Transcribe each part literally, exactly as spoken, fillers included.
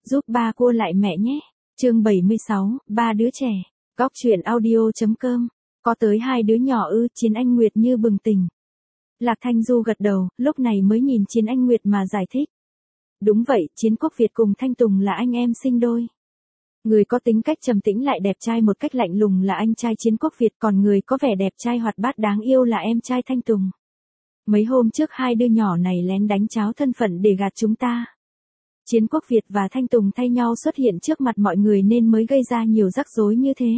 Giúp ba cua lại mẹ nhé. Chương bảy mươi sáu, ba đứa trẻ. Góc truyện audio.com. Có tới hai đứa nhỏ ư? Chiến Anh Nguyệt như bừng tỉnh. Lạc Thanh Du gật đầu, lúc này mới nhìn Chiến Anh Nguyệt mà giải thích. Đúng vậy, Chiến Quốc Việt cùng Thanh Tùng là anh em sinh đôi. Người có tính cách trầm tĩnh lại đẹp trai một cách lạnh lùng là anh trai Chiến Quốc Việt, còn người có vẻ đẹp trai hoạt bát đáng yêu là em trai Thanh Tùng. Mấy hôm trước hai đứa nhỏ này lén đánh cháo thân phận để gạt chúng ta. Chiến Quốc Việt và Thanh Tùng thay nhau xuất hiện trước mặt mọi người nên mới gây ra nhiều rắc rối như thế.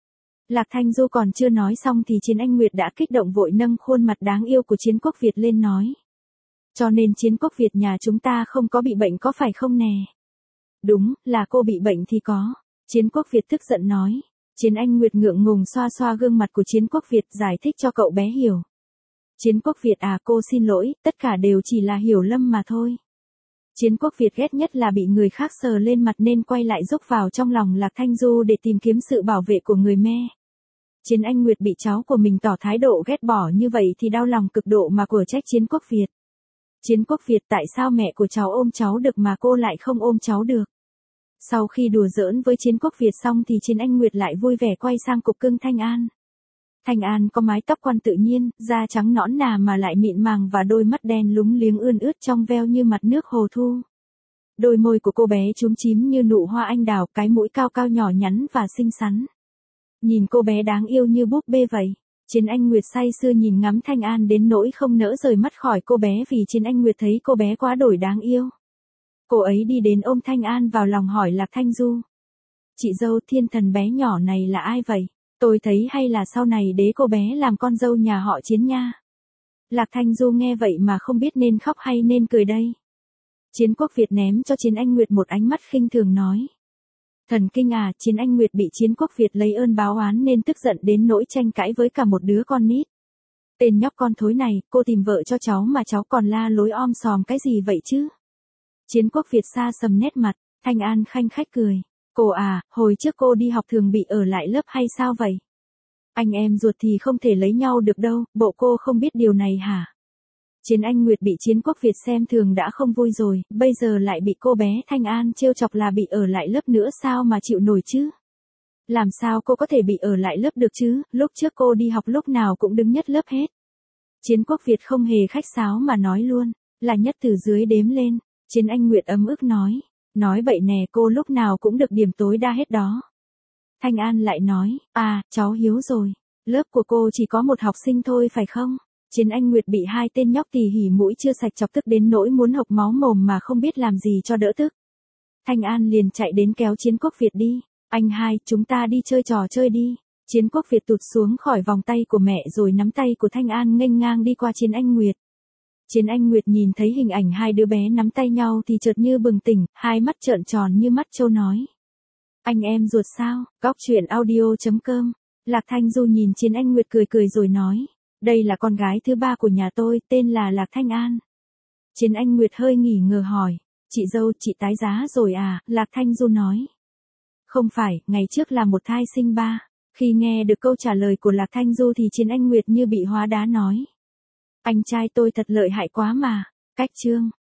Lạc Thanh Du còn chưa nói xong thì Chiến Anh Nguyệt đã kích động vội nâng khuôn mặt đáng yêu của Chiến Quốc Việt lên nói. Cho nên Chiến Quốc Việt nhà chúng ta không có bị bệnh có phải không nè? Đúng, là cô bị bệnh thì có. Chiến Quốc Việt tức giận nói. Chiến Anh Nguyệt ngượng ngùng xoa xoa gương mặt của Chiến Quốc Việt giải thích cho cậu bé hiểu. Chiến Quốc Việt à, cô xin lỗi, tất cả đều chỉ là hiểu lầm mà thôi. Chiến Quốc Việt ghét nhất là bị người khác sờ lên mặt nên quay lại rúc vào trong lòng Lạc Thanh Du để tìm kiếm sự bảo vệ của người mẹ. Chiến Anh Nguyệt bị cháu của mình tỏ thái độ ghét bỏ như vậy thì đau lòng cực độ mà của trách Chiến Quốc Việt. Chiến Quốc Việt, tại sao mẹ của cháu ôm cháu được mà cô lại không ôm cháu được? Sau khi đùa giỡn với Chiến Quốc Việt xong thì Chiến Anh Nguyệt lại vui vẻ quay sang cục cưng Thanh An. Thanh An có mái tóc quăn tự nhiên, da trắng nõn nà mà lại mịn màng và đôi mắt đen lúng liếng ươn ướt trong veo như mặt nước hồ thu. Đôi môi của cô bé chúm chím như nụ hoa anh đào, cái mũi cao cao nhỏ nhắn và xinh xắn. Nhìn cô bé đáng yêu như búp bê vậy. Chiến Anh Nguyệt say sưa nhìn ngắm Thanh An đến nỗi không nỡ rời mắt khỏi cô bé vì Chiến Anh Nguyệt thấy cô bé quá đổi đáng yêu. Cô ấy đi đến ôm Thanh An vào lòng hỏi Lạc Thanh Du. Chị dâu, thiên thần bé nhỏ này là ai vậy? Tôi thấy hay là sau này đế cô bé làm con dâu nhà họ Chiến nha. Lạc Thanh Du nghe vậy mà không biết nên khóc hay nên cười đây. Chiến Quốc Việt ném cho Chiến Anh Nguyệt một ánh mắt khinh thường nói. Thần kinh à, Chiến Anh Nguyệt bị Chiến Quốc Việt lấy ơn báo oán nên tức giận đến nỗi tranh cãi với cả một đứa con nít. Tên nhóc con thối này, cô tìm vợ cho cháu mà cháu còn la lối om sòm cái gì vậy chứ? Chiến Quốc Việt xa sầm nét mặt, Thanh An khanh khách cười. Cô à, hồi trước cô đi học thường bị ở lại lớp hay sao vậy? Anh em ruột thì không thể lấy nhau được đâu, bộ cô không biết điều này hả? Chiến Anh Nguyệt bị Chiến Quốc Việt xem thường đã không vui rồi, bây giờ lại bị cô bé Thanh An trêu chọc là bị ở lại lớp nữa sao mà chịu nổi chứ? Làm sao cô có thể bị ở lại lớp được chứ, lúc trước cô đi học lúc nào cũng đứng nhất lớp hết. Chiến Quốc Việt không hề khách sáo mà nói luôn, là nhất từ dưới đếm lên. Chiến Anh Nguyệt ấm ức nói. Nói bậy nè, cô lúc nào cũng được điểm tối đa hết đó. Thanh An lại nói, à, cháu hiếu rồi. Lớp của cô chỉ có một học sinh thôi phải không? Chiến Anh Nguyệt bị hai tên nhóc tỉ hỉ mũi chưa sạch chọc tức đến nỗi muốn hộc máu mồm mà không biết làm gì cho đỡ tức. Thanh An liền chạy đến kéo Chiến Quốc Việt đi. Anh hai, chúng ta đi chơi trò chơi đi. Chiến Quốc Việt tụt xuống khỏi vòng tay của mẹ rồi nắm tay của Thanh An nghênh ngang đi qua Chiến Anh Nguyệt. Chiến Anh Nguyệt nhìn thấy hình ảnh hai đứa bé nắm tay nhau thì chợt như bừng tỉnh, hai mắt trợn tròn như mắt trâu nói. Anh em ruột sao? Góc truyện audio.com. Lạc Thanh Du nhìn Chiến Anh Nguyệt cười cười rồi nói. Đây là con gái thứ ba của nhà tôi, tên là Lạc Thanh An. Chiến Anh Nguyệt hơi nghỉ ngờ hỏi. Chị dâu, chị tái giá rồi à? Lạc Thanh Du nói. Không phải, ngày trước là một thai sinh ba. Khi nghe được câu trả lời của Lạc Thanh Du thì Chiến Anh Nguyệt như bị hóa đá nói. Anh trai tôi thật lợi hại quá mà. Cách chương.